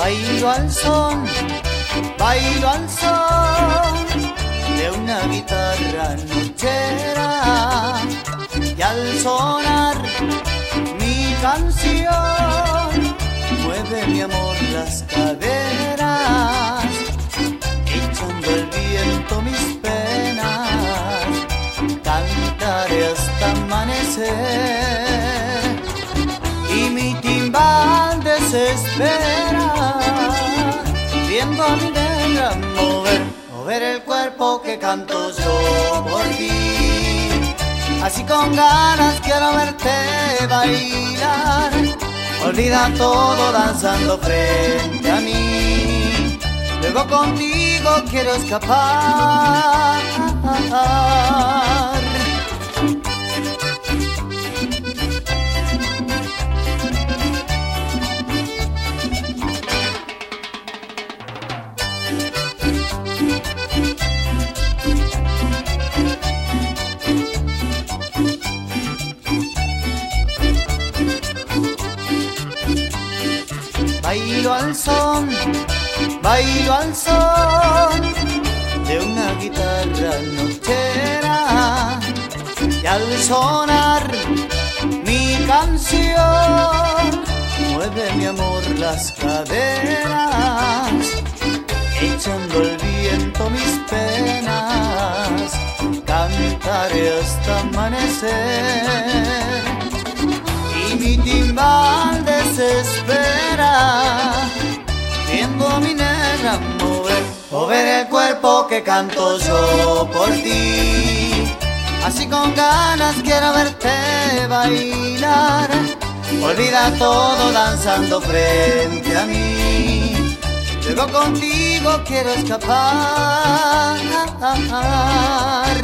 bailo al son de una guitarra nochera, y al sonar mi canción mueve mi amor las caderas, echando el viento mis penas, cantaré hasta amanecer, y mi timbal desespera, viendo a mi negra mover el cuerpo que canto yo por ti. Así con ganas quiero verte bailar, olvida todo danzando frente a mí, luego contigo quiero escapar. Bailo al son de una guitarra nochera, y al sonar mi canción mueve mi amor las caderas, echando el viento mis penas, cantaré hasta amanecer, y mi timbal desespera, viendo a mi negra mover el cuerpo que canto yo por ti. Así con ganas quiero verte bailar, olvida todo danzando frente a mí, luego contigo quiero escapar.